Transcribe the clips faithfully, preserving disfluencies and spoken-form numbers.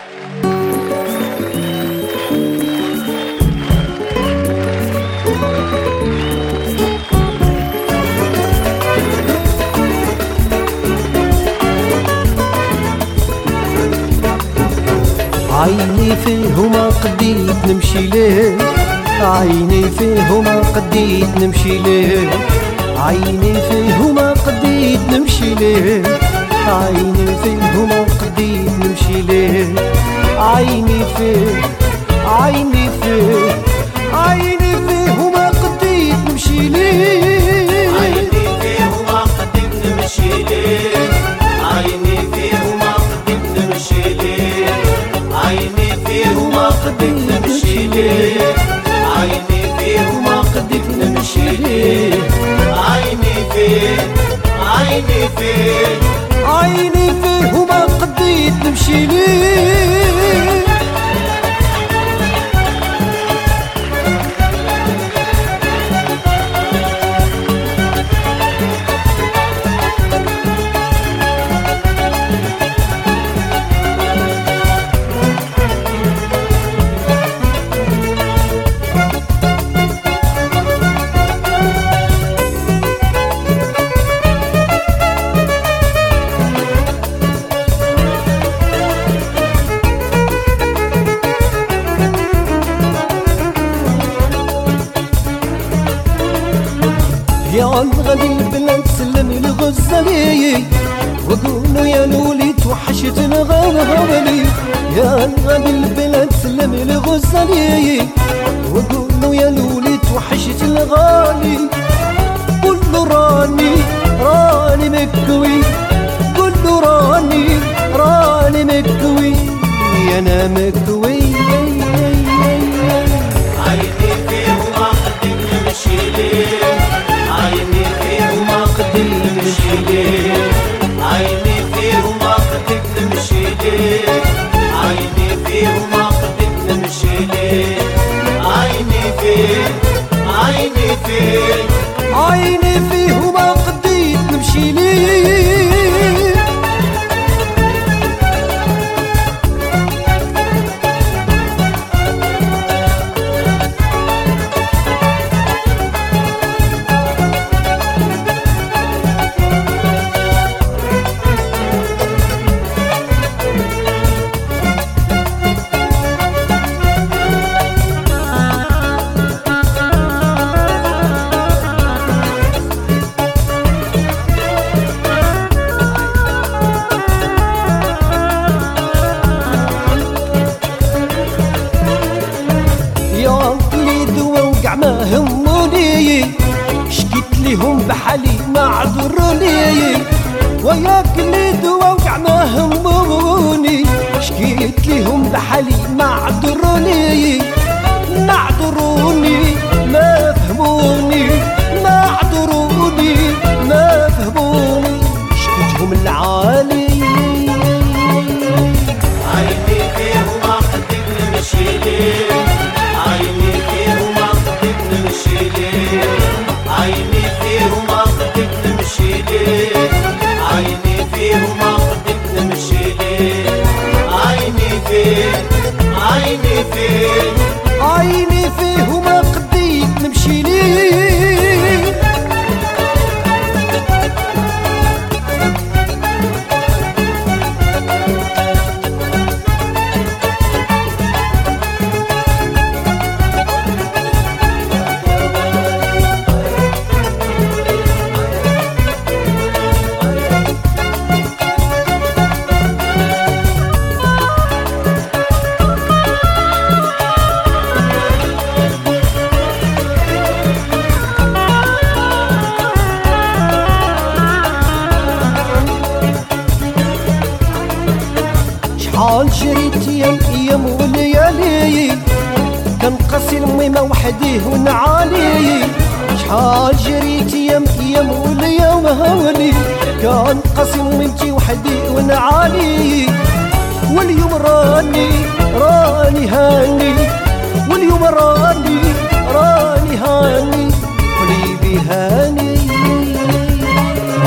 عيني فيه وما قديت نمشي ليه، عيني فيه وما قديت نمشي ليه، عيني فيه وما قديت نمشي ليه، عيني فيه وما قديت نمشي ليه، عيني فيه عيني فيه عيني فيه وما قديت نمشي ليه، عيني فيه وما قديت نمشي ليه، عيني فيه وما قديت نمشي ليه، عيني فيه وما قديت نمشي ليه، عيني فيه وما قديت نمشي ليه، عيني فيه عيني فيه عيني فيه وما قديت نمشي ليه. يا غادي البلاد سلمي لغزالي وقولوا يا لولي توحشت الغالي، يا غادي البلاد سلمي لغزالي وقولوا يا لولي توحشت الغالي، قولوا راني راني مكوي، قولوا راني راني مكوي انا مكوي. عيني فيه وما قديت نمشي ليه، عيني فيه وما قديت نمشي ليه، عيني فيه وما قديت نمشي ليه، عيني فيه وما قديت نمشي ليه، عيني فيه عيني فيه عيني فيه وما قديت نمشي ليه. ما هموني شكيت ليهم بحالي ما عذروني، وياك اللي دوا وقع ما هموني شكيت ليهم بحالي ما عذروني، ما عذروني ما فهموني، ما عذروني ما فهموني شكيتهم العالي. عيني فيه وما قديت نمشي ليه، عيني فيه وما قديت نمشي ليه، عيني فيه وما قديت نمشي ليه، عيني فيه وما قديت نمشي ليه، عيني فيه عيني فيه عيني فيه وما قديت نمشي ليه. شحال جريت يا الايام وليالي كان قاسي الميمة وحدي ونعالي، شحال جريت يا الايام وليالي هولي كان قاسي ميمتي وحدي ونعالي، واليوم راني راني هاني، واليوم راني راني هاني قلبي هاني.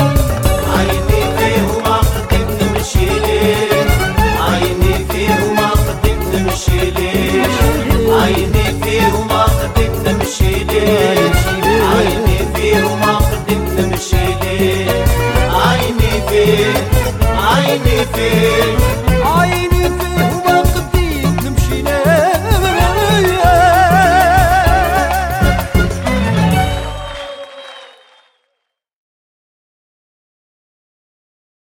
عيني فيه وما قديت نمشي ليه، عيني فيه وما ليه عيني فيه وما قدك نمشي ليه عيني فيه عيني فيه